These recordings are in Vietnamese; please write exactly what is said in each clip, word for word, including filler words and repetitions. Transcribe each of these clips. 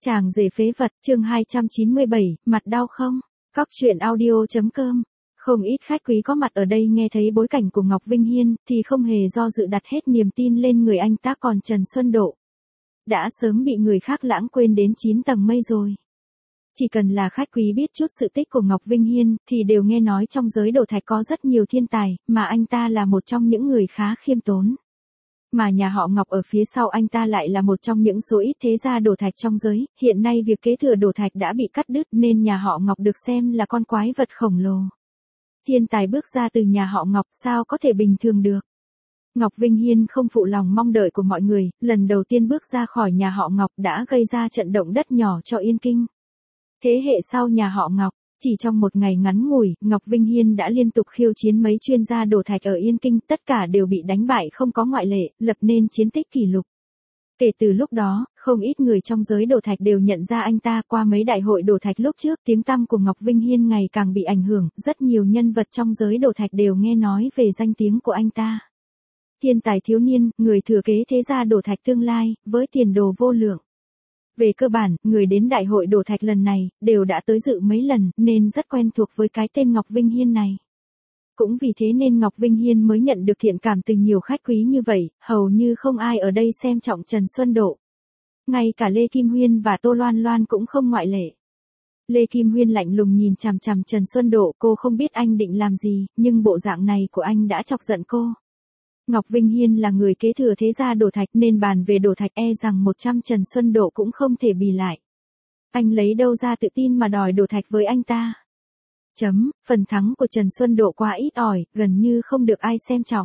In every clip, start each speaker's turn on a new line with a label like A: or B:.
A: Chàng rể phế vật, chương hai trăm chín mươi bảy, mặt đau không? Cóc truyện audio chấm com. Không ít khách quý có mặt ở đây nghe thấy bối cảnh của Ngọc Vinh Hiên, thì không hề do dự đặt hết niềm tin lên người anh ta, còn Trần Xuân Độ đã sớm bị người khác lãng quên đến chín tầng mây rồi. Chỉ cần là khách quý biết chút sự tích của Ngọc Vinh Hiên, thì đều nghe nói trong giới đổ thạch có rất nhiều thiên tài, mà anh ta là một trong những người khá khiêm tốn. Mà nhà họ Ngọc ở phía sau anh ta lại là một trong những số ít thế gia đổ thạch trong giới, hiện nay việc kế thừa đổ thạch đã bị cắt đứt nên nhà họ Ngọc được xem là con quái vật khổng lồ. Thiên tài bước ra từ nhà họ Ngọc sao có thể bình thường được. Ngọc Vinh Hiên không phụ lòng mong đợi của mọi người, lần đầu tiên bước ra khỏi nhà họ Ngọc đã gây ra trận động đất nhỏ cho Yên Kinh. Thế hệ sau nhà họ Ngọc, chỉ trong một ngày ngắn ngủi, Ngọc Vinh Hiên đã liên tục khiêu chiến mấy chuyên gia đổ thạch ở Yên Kinh, tất cả đều bị đánh bại không có ngoại lệ, lập nên chiến tích kỷ lục. Kể từ lúc đó, không ít người trong giới đổ thạch đều nhận ra anh ta. Qua mấy đại hội đổ thạch lúc trước, tiếng tăm của Ngọc Vinh Hiên ngày càng bị ảnh hưởng, rất nhiều nhân vật trong giới đổ thạch đều nghe nói về danh tiếng của anh ta. Thiên tài thiếu niên, người thừa kế thế gia đổ thạch tương lai, với tiền đồ vô lượng. Về cơ bản, người đến đại hội đổ thạch lần này, đều đã tới dự mấy lần, nên rất quen thuộc với cái tên Ngọc Vinh Hiên này. Cũng vì thế nên Ngọc Vinh Hiên mới nhận được thiện cảm từ nhiều khách quý như vậy, hầu như không ai ở đây xem trọng Trần Xuân Độ. Ngay cả Lê Kim Huyên và Tô Loan Loan cũng không ngoại lệ. Lê Kim Huyên lạnh lùng nhìn chằm chằm Trần Xuân Độ, cô không biết anh định làm gì, nhưng bộ dạng này của anh đã chọc giận cô. Ngọc Vinh Hiên là người kế thừa thế gia đổ thạch nên bàn về đổ thạch e rằng một trăm Trần Xuân Độ cũng không thể bì lại. Anh lấy đâu ra tự tin mà đòi đổ thạch với anh ta? Chấm, phần thắng của Trần Xuân Độ quá ít ỏi, gần như không được ai xem trọng.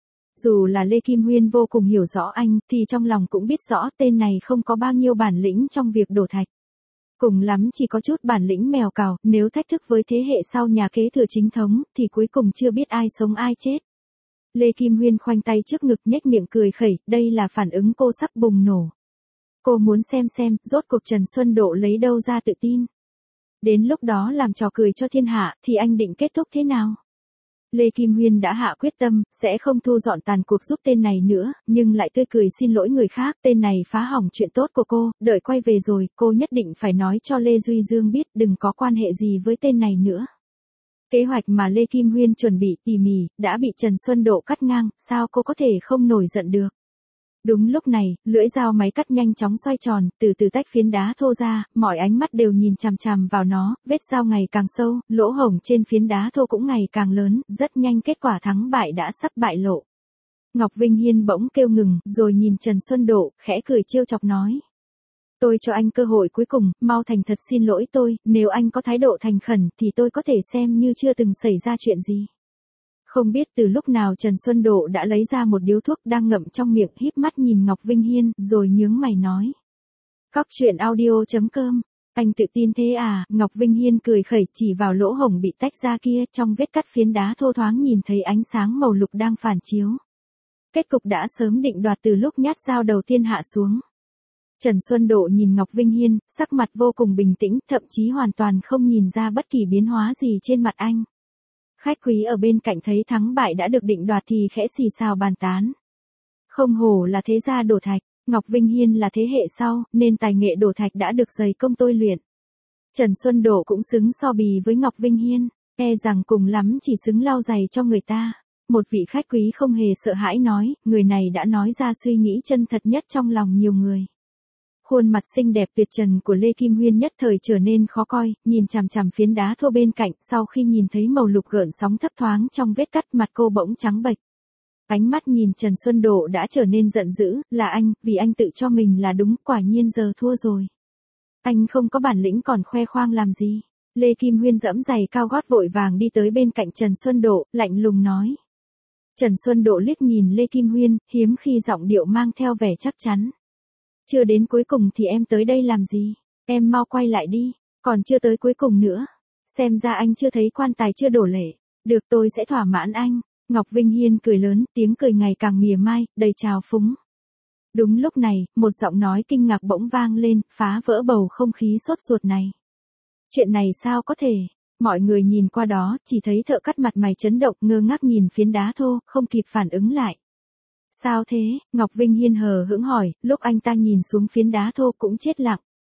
A: Dù là Lê Kim Huyên vô cùng hiểu rõ anh, thì trong lòng cũng biết rõ tên này không có bao nhiêu bản lĩnh trong việc đổ thạch. Cùng lắm chỉ có chút bản lĩnh mèo cào, nếu thách thức với thế hệ sau nhà kế thừa chính thống, thì cuối cùng chưa biết ai sống ai chết. Lê Kim Huyên khoanh tay trước ngực nhếch miệng cười khẩy, đây là phản ứng cô sắp bùng nổ. Cô muốn xem xem, rốt cuộc Trần Xuân Độ lấy đâu ra tự tin. Đến lúc đó làm trò cười cho thiên hạ, thì anh định kết thúc thế nào? Lê Kim Huyên đã hạ quyết tâm, sẽ không thu dọn tàn cuộc giúp tên này nữa, nhưng lại tươi cười xin lỗi người khác, tên này phá hỏng chuyện tốt của cô, đợi quay về rồi, cô nhất định phải nói cho Lê Duy Dương biết đừng có quan hệ gì với tên này nữa. Kế hoạch mà Lê Kim Huyên chuẩn bị tỉ mỉ, đã bị Trần Xuân Độ cắt ngang, sao cô có thể không nổi giận được. Đúng lúc này, lưỡi dao máy cắt nhanh chóng xoay tròn, từ từ tách phiến đá thô ra, mọi ánh mắt đều nhìn chằm chằm vào nó, vết dao ngày càng sâu, lỗ hổng trên phiến đá thô cũng ngày càng lớn, rất nhanh kết quả thắng bại đã sắp bại lộ. Ngọc Vinh Hiên bỗng kêu ngừng, rồi nhìn Trần Xuân Độ, khẽ cười trêu chọc nói. Tôi cho anh cơ hội cuối cùng, mau thành thật xin lỗi tôi, nếu anh có thái độ thành khẩn thì tôi có thể xem như chưa từng xảy ra chuyện gì. Không biết từ lúc nào Trần Xuân Độ đã lấy ra một điếu thuốc đang ngậm trong miệng, híp mắt nhìn Ngọc Vinh Hiên, rồi nhướng mày nói. Cóc truyện audio chấm com, anh tự tin thế à? Ngọc Vinh Hiên cười khẩy chỉ vào lỗ hổng bị tách ra kia, trong vết cắt phiến đá thô thoáng nhìn thấy ánh sáng màu lục đang phản chiếu. Kết cục đã sớm định đoạt từ lúc nhát dao đầu tiên hạ xuống. Trần Xuân Độ nhìn Ngọc Vinh Hiên, sắc mặt vô cùng bình tĩnh, thậm chí hoàn toàn không nhìn ra bất kỳ biến hóa gì trên mặt anh. Khách quý ở bên cạnh thấy thắng bại đã được định đoạt thì khẽ xì xào bàn tán. Không hổ là thế gia đổ thạch, Ngọc Vinh Hiên là thế hệ sau, nên tài nghệ đổ thạch đã được dày công tôi luyện. Trần Xuân Độ cũng xứng so bì với Ngọc Vinh Hiên, e rằng cùng lắm chỉ xứng lau giày cho người ta. Một vị khách quý không hề sợ hãi nói, người này đã nói ra suy nghĩ chân thật nhất trong lòng nhiều người. Khuôn mặt xinh đẹp tuyệt trần của Lê Kim Huyên nhất thời trở nên khó coi, nhìn chằm chằm phiến đá thô bên cạnh, sau khi nhìn thấy màu lục gợn sóng thấp thoáng trong vết cắt, mặt cô bỗng trắng bệch. Ánh mắt nhìn Trần Xuân Độ đã trở nên giận dữ, là anh, vì anh tự cho mình là đúng, quả nhiên giờ thua rồi. Anh không có bản lĩnh còn khoe khoang làm gì. Lê Kim Huyên giẫm giày cao gót vội vàng đi tới bên cạnh Trần Xuân Độ, lạnh lùng nói. Trần Xuân Độ liếc nhìn Lê Kim Huyên, hiếm khi giọng điệu mang theo vẻ chắc chắn. Chưa đến cuối cùng thì em tới đây làm gì? Em mau quay lại đi, còn chưa tới cuối cùng nữa. Xem ra anh chưa thấy quan tài chưa đổ lệ. Được, tôi sẽ thỏa mãn anh. Ngọc Vinh Hiên cười lớn, tiếng cười ngày càng mỉa mai, đầy trào phúng. Đúng lúc này, một giọng nói kinh ngạc bỗng vang lên, phá vỡ bầu không khí sốt ruột này. Chuyện này sao có thể? Mọi người nhìn qua đó, chỉ thấy thợ cắt mặt mày chấn động, ngơ ngác nhìn phiến đá thô, không kịp phản ứng lại. Sao thế? Ngọc Vinh Hiên hờ hững hỏi, lúc anh ta nhìn xuống phiến đá thô cũng chết lặng.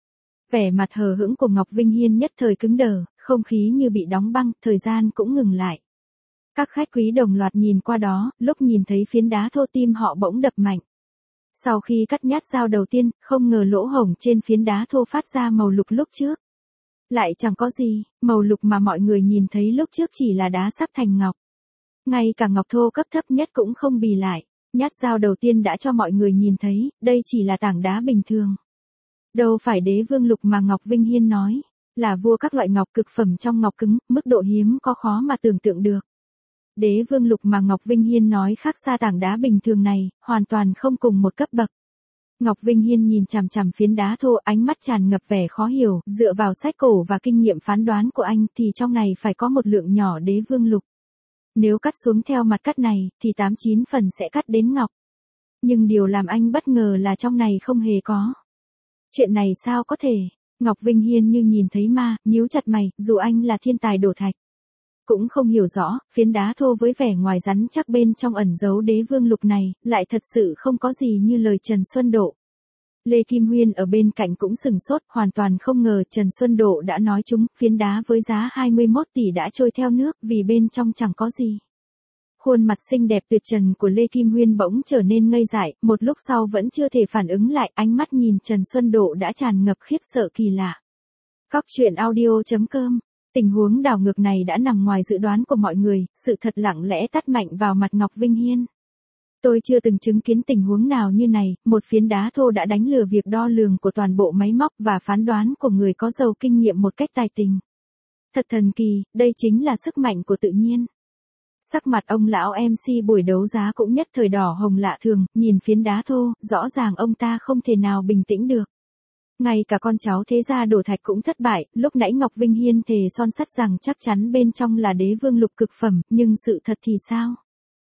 A: Vẻ mặt hờ hững của Ngọc Vinh Hiên nhất thời cứng đờ, không khí như bị đóng băng, thời gian cũng ngừng lại. Các khách quý đồng loạt nhìn qua đó, lúc nhìn thấy phiến đá thô tim họ bỗng đập mạnh. Sau khi cắt nhát dao đầu tiên, không ngờ lỗ hổng trên phiến đá thô phát ra màu lục lúc trước. Lại chẳng có gì, màu lục mà mọi người nhìn thấy lúc trước chỉ là đá sắc thành ngọc. Ngay cả ngọc thô cấp thấp nhất cũng không bì lại. Nhát dao đầu tiên đã cho mọi người nhìn thấy, đây chỉ là tảng đá bình thường. Đâu phải đế vương lục mà Ngọc Vinh Hiên nói, là vua các loại ngọc cực phẩm trong ngọc cứng, mức độ hiếm có khó mà tưởng tượng được. Đế vương lục mà Ngọc Vinh Hiên nói khác xa tảng đá bình thường này, hoàn toàn không cùng một cấp bậc. Ngọc Vinh Hiên nhìn chằm chằm phiến đá thô, ánh mắt tràn ngập vẻ khó hiểu, dựa vào sách cổ và kinh nghiệm phán đoán của anh thì trong này phải có một lượng nhỏ đế vương lục. Nếu cắt xuống theo mặt cắt này, thì tám chín phần sẽ cắt đến ngọc. Nhưng điều làm anh bất ngờ là trong này không hề có. Chuyện này sao có thể? Ngọc Vinh Hiên như nhìn thấy ma, nhíu chặt mày, dù anh là thiên tài đổ thạch. Cũng không hiểu rõ, phiến đá thô với vẻ ngoài rắn chắc bên trong ẩn giấu đế vương lục này, lại thật sự không có gì như lời Trần Xuân Độ. Lê Kim Huyên ở bên cạnh cũng sừng sốt, hoàn toàn không ngờ Trần Xuân Độ đã nói chúng, phiến đá với giá hai mươi mốt tỷ đã trôi theo nước vì bên trong chẳng có gì. Khuôn mặt xinh đẹp tuyệt trần của Lê Kim Huyên bỗng trở nên ngây dại, một lúc sau vẫn chưa thể phản ứng lại, ánh mắt nhìn Trần Xuân Độ đã tràn ngập khiếp sợ kỳ lạ. Cóc truyện audio chấm com. Tình huống đảo ngược này đã nằm ngoài dự đoán của mọi người, sự thật lặng lẽ tát mạnh vào mặt Ngọc Vinh Hiên. Tôi chưa từng chứng kiến tình huống nào như này, một phiến đá thô đã đánh lừa việc đo lường của toàn bộ máy móc và phán đoán của người có giàu kinh nghiệm một cách tài tình. Thật thần kỳ, đây chính là sức mạnh của tự nhiên. Sắc mặt ông lão em xê buổi đấu giá cũng nhất thời đỏ hồng lạ thường, nhìn phiến đá thô, rõ ràng ông ta không thể nào bình tĩnh được. Ngay cả con cháu thế gia đổ thạch cũng thất bại, lúc nãy Ngọc Vinh Hiên thề son sắt rằng chắc chắn bên trong là đế vương lục cực phẩm, nhưng sự thật thì sao?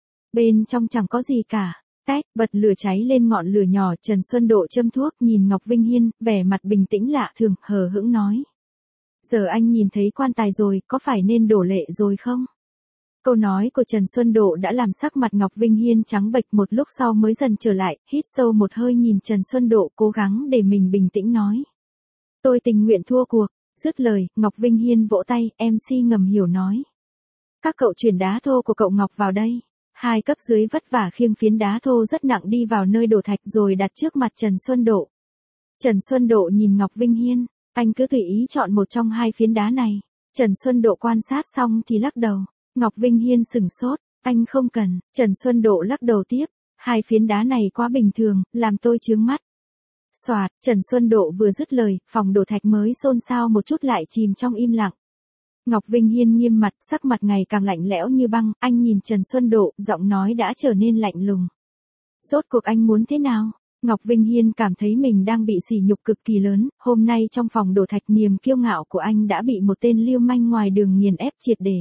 A: Bên trong chẳng có gì cả. Tách, bật lửa cháy lên ngọn lửa nhỏ, Trần Xuân Độ châm thuốc nhìn Ngọc Vinh Hiên, vẻ mặt bình tĩnh lạ thường, hờ hững nói. Giờ anh nhìn thấy quan tài rồi, có phải nên đổ lệ rồi không? Câu nói của Trần Xuân Độ đã làm sắc mặt Ngọc Vinh Hiên trắng bệch, một lúc sau mới dần trở lại, hít sâu một hơi nhìn Trần Xuân Độ, cố gắng để mình bình tĩnh nói. Tôi tình nguyện thua cuộc. Dứt lời, Ngọc Vinh Hiên vỗ tay, em xê ngầm hiểu nói. Các cậu chuyển đá thô của cậu Ngọc vào đây. Hai cấp dưới vất vả khiêng phiến đá thô rất nặng đi vào nơi đổ thạch rồi đặt trước mặt Trần Xuân Độ. Trần Xuân Độ nhìn Ngọc Vinh Hiên, anh cứ tùy ý chọn một trong hai phiến đá này. Trần Xuân Độ quan sát xong thì lắc đầu. Ngọc Vinh Hiên sừng sốt, anh không cần. Trần Xuân Độ lắc đầu tiếp, hai phiến đá này quá bình thường, làm tôi chướng mắt. Soạt, Trần Xuân Độ vừa dứt lời, phòng đổ thạch mới xôn xao một chút lại chìm trong im lặng. Ngọc Vinh Hiên nghiêm mặt, sắc mặt ngày càng lạnh lẽo như băng, anh nhìn Trần Xuân Độ, giọng nói đã trở nên lạnh lùng. Rốt cuộc anh muốn thế nào? Ngọc Vinh Hiên cảm thấy mình đang bị sỉ nhục cực kỳ lớn, hôm nay trong phòng đổ thạch niềm kiêu ngạo của anh đã bị một tên lưu manh ngoài đường nghiền ép triệt để.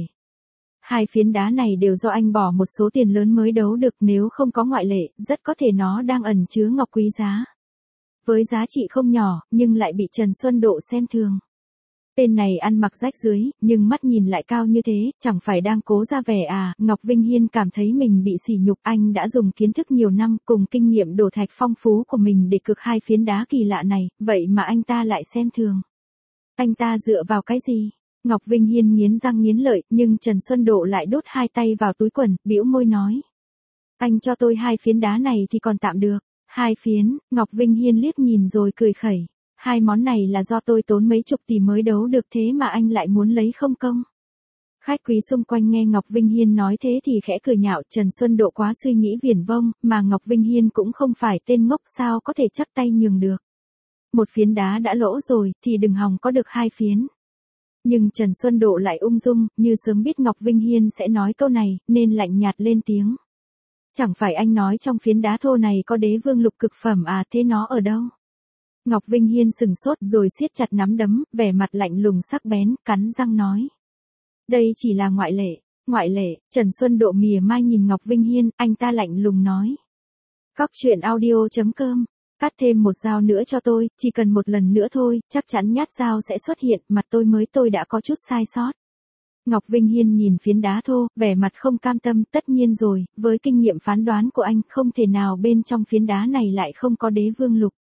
A: Hai phiến đá này đều do anh bỏ một số tiền lớn mới đấu được, nếu không có ngoại lệ, rất có thể nó đang ẩn chứa ngọc quý giá. Với giá trị không nhỏ, nhưng lại bị Trần Xuân Độ xem thường. Tên này ăn mặc rách rưới, nhưng mắt nhìn lại cao như thế, chẳng phải đang cố ra vẻ à? Ngọc Vinh Hiên cảm thấy mình bị sỉ nhục, anh đã dùng kiến thức nhiều năm cùng kinh nghiệm đổ thạch phong phú của mình để cực hai phiến đá kỳ lạ này, vậy mà anh ta lại xem thường. Anh ta dựa vào cái gì? Ngọc Vinh Hiên nghiến răng nghiến lợi, nhưng Trần Xuân Độ lại đút hai tay vào túi quần, bĩu môi nói. Anh cho tôi hai phiến đá này thì còn tạm được. Hai phiến, Ngọc Vinh Hiên liếc nhìn rồi cười khẩy. Hai món này là do tôi tốn mấy chục tỷ mới đấu được, thế mà anh lại muốn lấy không công. Khách quý xung quanh nghe Ngọc Vinh Hiên nói thế thì khẽ cười nhạo, Trần Xuân Độ quá suy nghĩ viển vông, mà Ngọc Vinh Hiên cũng không phải tên ngốc, sao có thể chắc tay nhường được. Một phiến đá đã lỗ rồi, thì đừng hòng có được hai phiến. Nhưng Trần Xuân Độ lại ung dung, như sớm biết Ngọc Vinh Hiên sẽ nói câu này, nên lạnh nhạt lên tiếng. Chẳng phải anh nói trong phiến đá thô này có đế vương lục cực phẩm à, thế nó ở đâu? Ngọc Vinh Hiên sừng sốt rồi siết chặt nắm đấm, vẻ mặt lạnh lùng sắc bén, cắn răng nói. Đây chỉ là ngoại lệ. Ngoại lệ, Trần Xuân Độ mỉa mai nhìn Ngọc Vinh Hiên, anh ta lạnh lùng nói. Cóc truyện audio chấm com, cắt thêm một dao nữa cho tôi, chỉ cần một lần nữa thôi, chắc chắn nhát dao sẽ xuất hiện, mặt tôi mới tôi đã có chút sai sót. Ngọc Vinh Hiên nhìn phiến đá thô, vẻ mặt không cam tâm, tất nhiên rồi, với kinh nghiệm phán đoán của anh, không thể nào bên trong phiến đá này lại không có đế vương lục.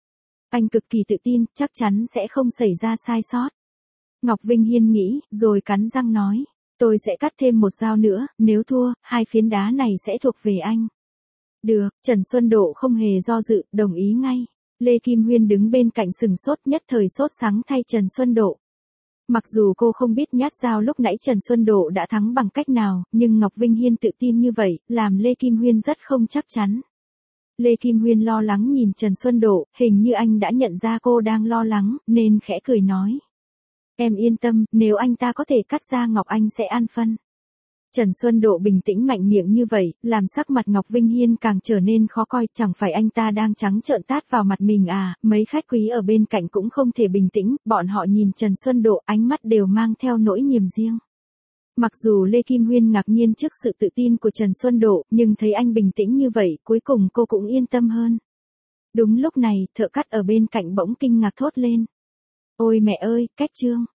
A: Anh cực kỳ tự tin, chắc chắn sẽ không xảy ra sai sót. Ngọc Vinh Hiên nghĩ, rồi cắn răng nói. Tôi sẽ cắt thêm một dao nữa, nếu thua, hai phiến đá này sẽ thuộc về anh. Được, Trần Xuân Độ không hề do dự, đồng ý ngay. Lê Kim Huyên đứng bên cạnh sừng sốt, nhất thời sốt sắng thay Trần Xuân Độ. Mặc dù cô không biết nhát dao lúc nãy Trần Xuân Độ đã thắng bằng cách nào, nhưng Ngọc Vinh Hiên tự tin như vậy, làm Lê Kim Huyên rất không chắc chắn. Lê Kim Huyên lo lắng nhìn Trần Xuân Độ, hình như anh đã nhận ra cô đang lo lắng, nên khẽ cười nói. Em yên tâm, nếu anh ta có thể cắt ra Ngọc Anh sẽ ăn phân. Trần Xuân Độ bình tĩnh mạnh miệng như vậy, làm sắc mặt Ngọc Vinh Hiên càng trở nên khó coi, chẳng phải anh ta đang trắng trợn tát vào mặt mình à, mấy khách quý ở bên cạnh cũng không thể bình tĩnh, bọn họ nhìn Trần Xuân Độ ánh mắt đều mang theo nỗi niềm riêng. Mặc dù Lê Kim Huyên ngạc nhiên trước sự tự tin của Trần Xuân Độ, nhưng thấy anh bình tĩnh như vậy, cuối cùng cô cũng yên tâm hơn. Đúng lúc này, thợ cắt ở bên cạnh bỗng kinh ngạc thốt lên. Ôi mẹ ơi, Cách Trương!